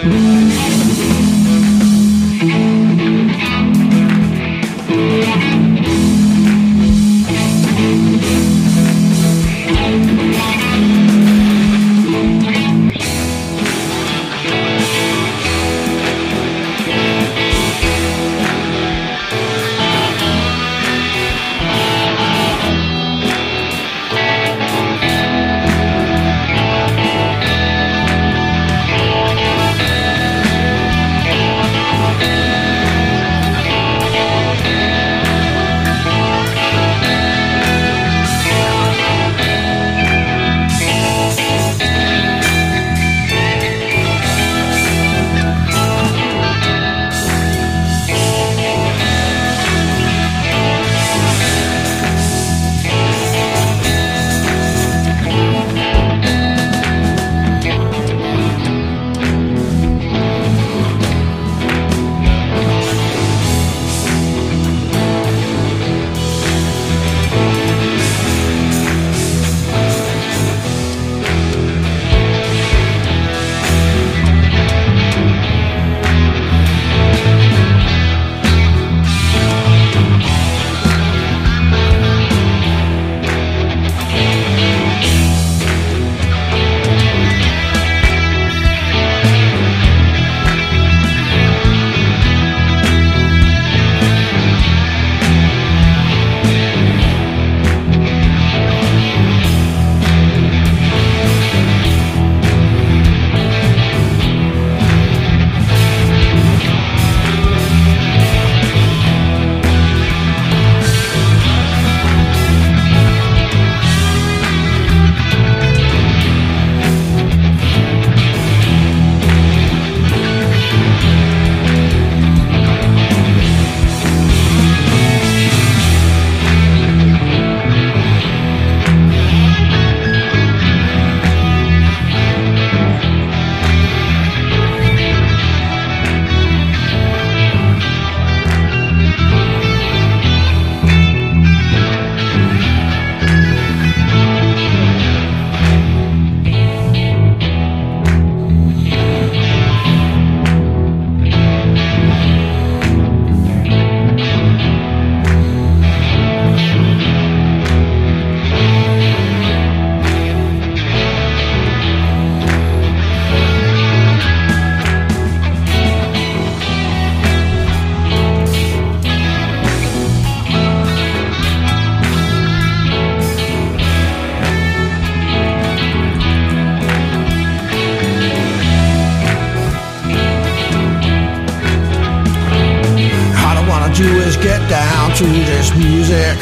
do is get down to this music.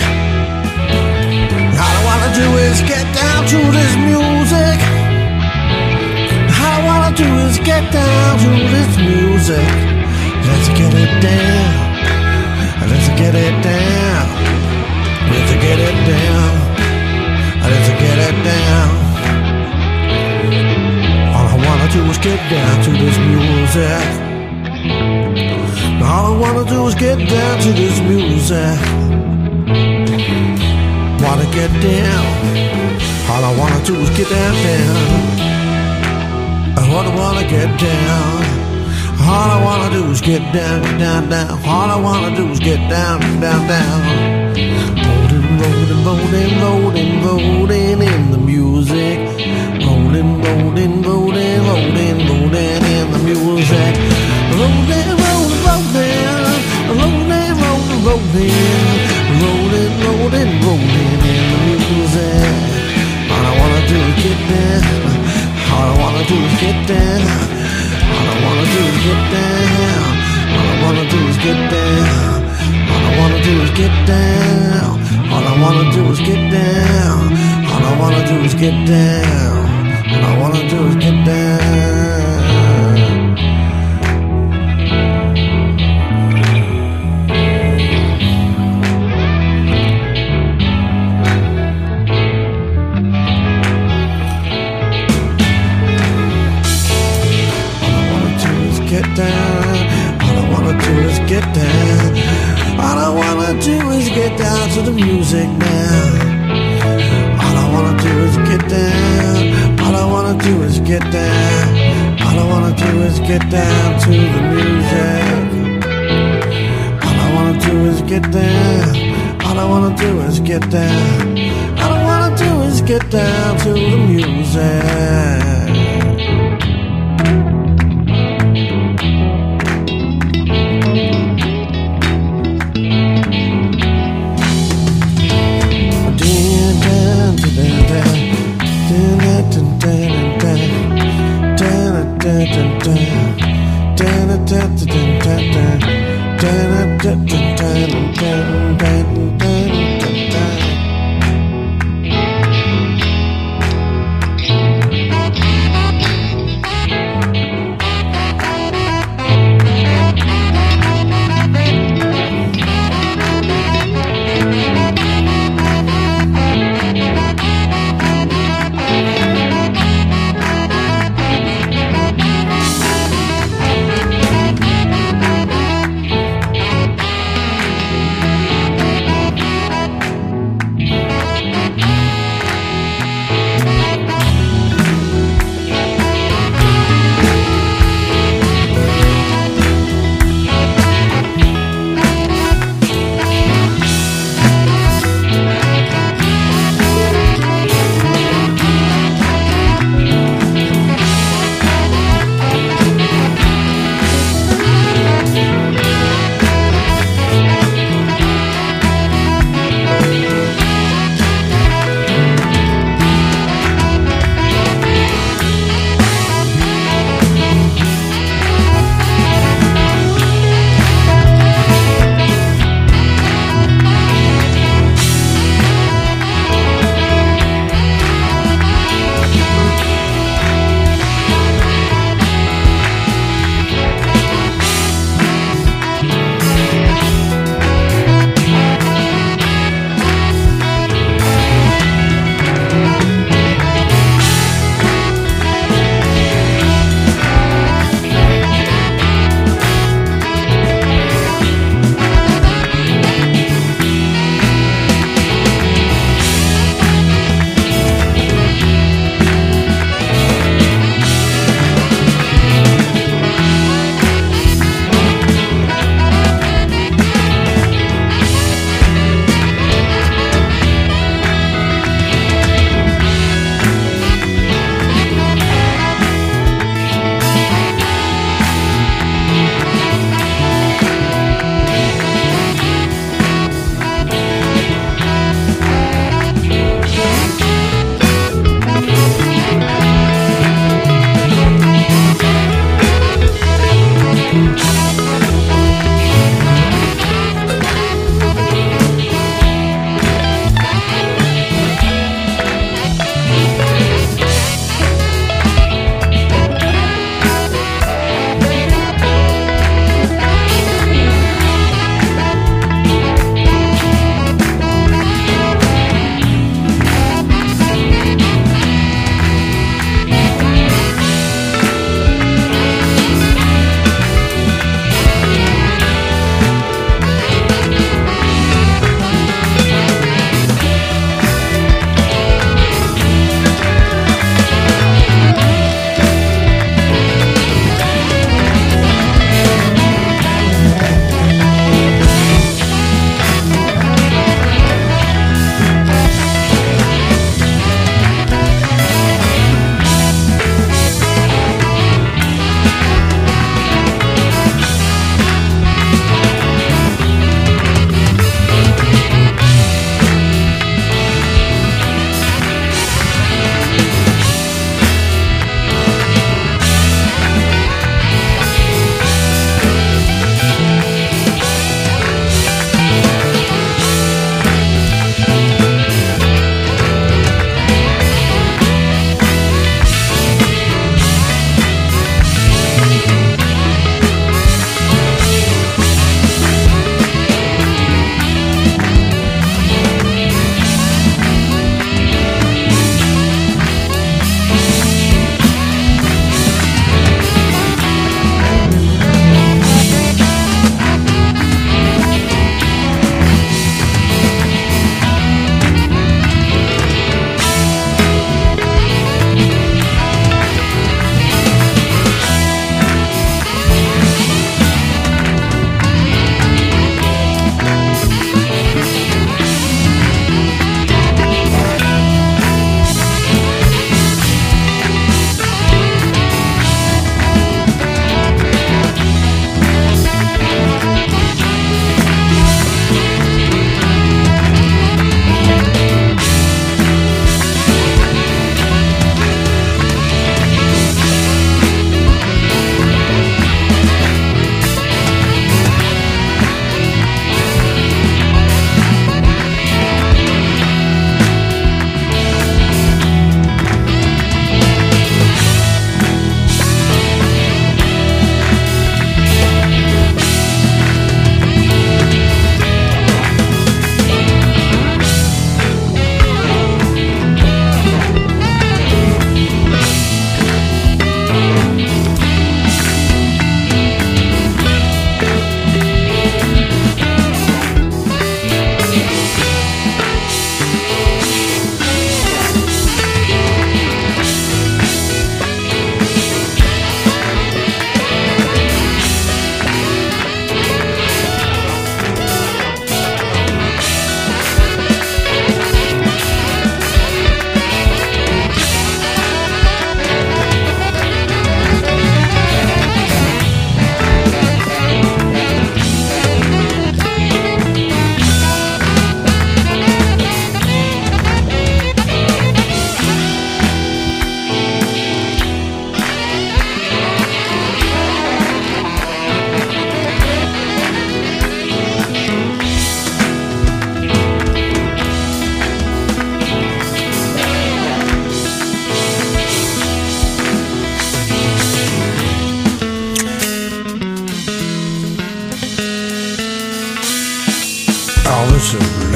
All I wanna do is get down to this music. All I wanna do is get down to this music. Let's get it down. Let's get it down. Let's get it down. Let's get it down. All I wanna do is get down to this music. All I wanna do is get down to this music. Wanna get down. All I wanna do is get down, down. All I wanna get down. All I wanna do is get down, down, down. All I wanna do is get down, down, down. Rolling, rolling, rolling, rolling, rolling in the music. Rolling, rolling, rolling, rolling, rolling in the music. Rolling, rolling, rolling, rolling, rolling, rolling, rolling, rolling, rolling in the music. All I wanna do is get down. All I wanna do is get down. All I wanna do is get down. All I wanna do is get down. All I wanna do is get down. All I wanna do is get down. All I wanna do is get down. All I wanna do is get down. Get down. All I wanna do is get down. All I wanna do is get down to the music now. All I wanna do is get down. All I wanna do is get down. All I wanna wanna do is get down to the music. All I wanna do is get down. All I wanna do is get down. All I wanna do is get down to the music.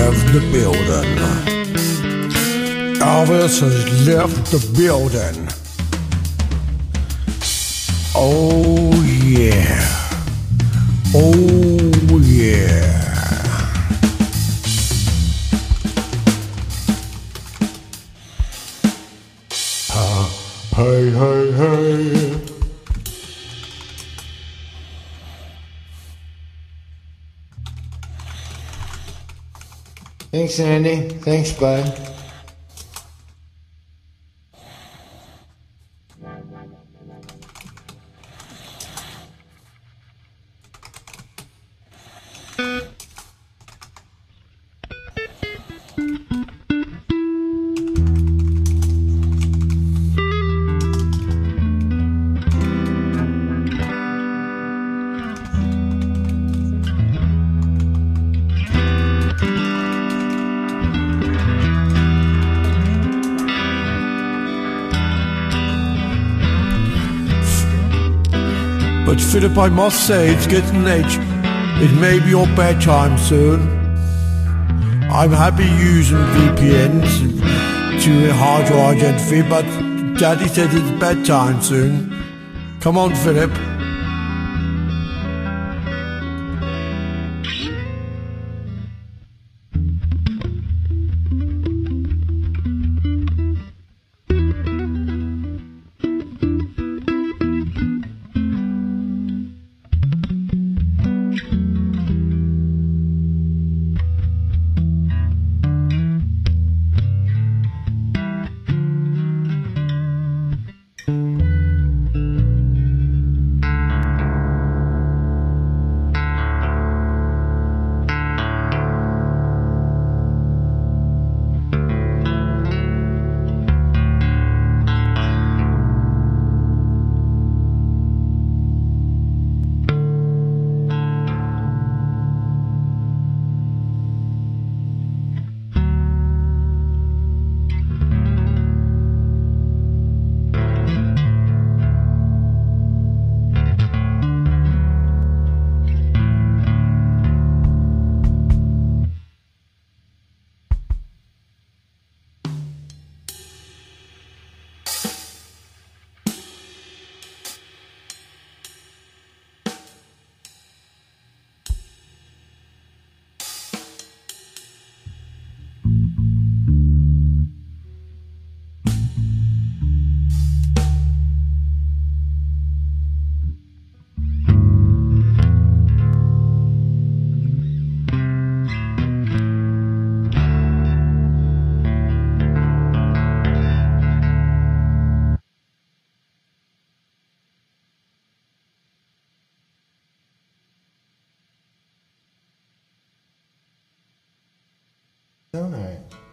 left the building. Elvis has left the building. Oh yeah. Oh yeah. Hey, hey, hey. Thanks, Andy. Thanks, bud. But Philip, I must say, it's getting late. It may be your bedtime soon. I'm happy using VPNs to hard to identify, but Daddy said it's bedtime soon. Come on, Philip. All right.